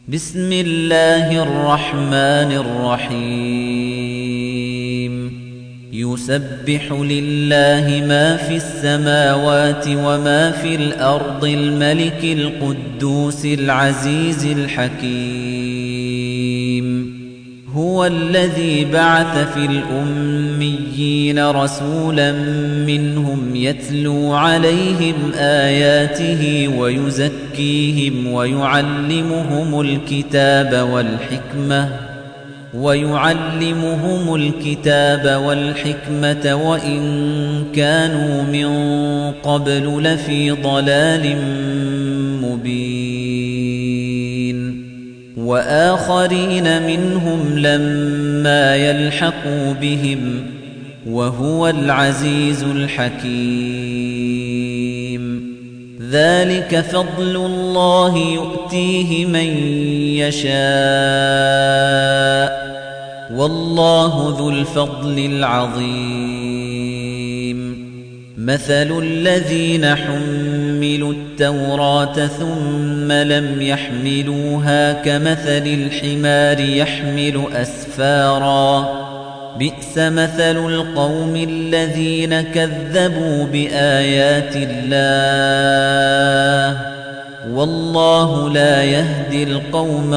بسم الله الرحمن الرحيم يسبح لله ما في السماوات وما في الأرض الملك القدوس العزيز الحكيم هو الذي بعث في الأميين رسولا منهم يتلو عليهم آياته ويزكيهم ويعلمهم الكتاب والحكمة وإن كانوا من قبل لفي ضلال مبين وآخرين منهم لما يلحقوا بهم وهو العزيز الحكيم ذلك فضل الله يؤتيه من يشاء والله ذو الفضل العظيم مثل الذين حملوا التوراة ثم لم يحملوها كمثل الحمار يحمل أسفاراً بئس مثل القوم الذين كذبوا بآيات الله والله لا يهدي القوم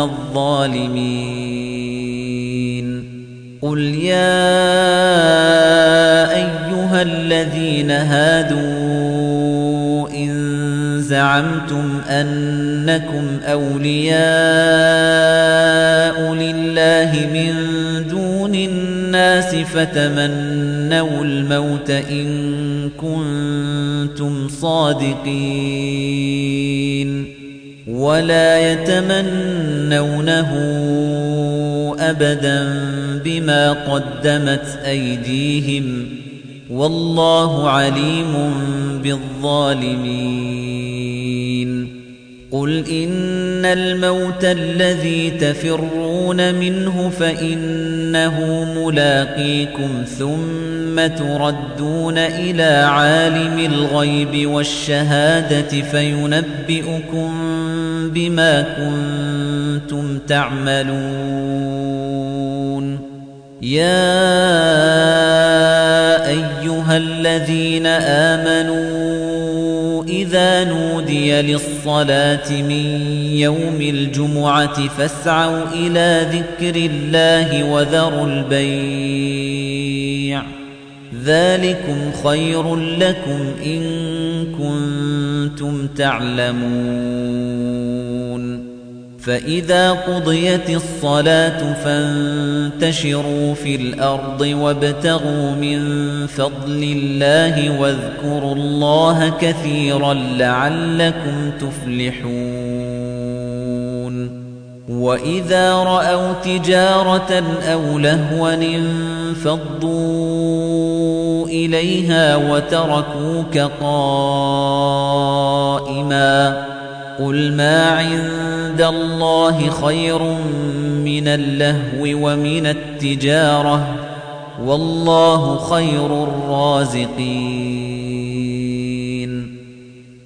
الظالمين قل يا أيها الذين هادوا إن زعمتم أنكم أولياء لله من دون الناس فتمنوا الموت إن كنتم صادقين ولا يتمنونه أبدا بما قدمت أيديهم والله عليم بالظالمين قل إن الموت الذي تفرون منه فإنه ملاقيكم ثم تردون إلى عالم الغيب والشهادة فينبئكم بما كنتم تعملون يا أيها الذين آمنوا إذا نودي للصلاة من يوم الجمعة فاسعوا إلى ذكر الله وذروا البيع ذلكم خير لكم إن كنتم تعلمون فإذا قضيت الصلاة فانتشروا في الأرض وابتغوا من فضل الله واذكروا الله كثيرا لعلكم تفلحون وإذا رأوا تجارة أو لهوا انفضوا إليها وتركوك قائما قل ما عند الله خير من اللهو ومن التجارة والله خير الرازقين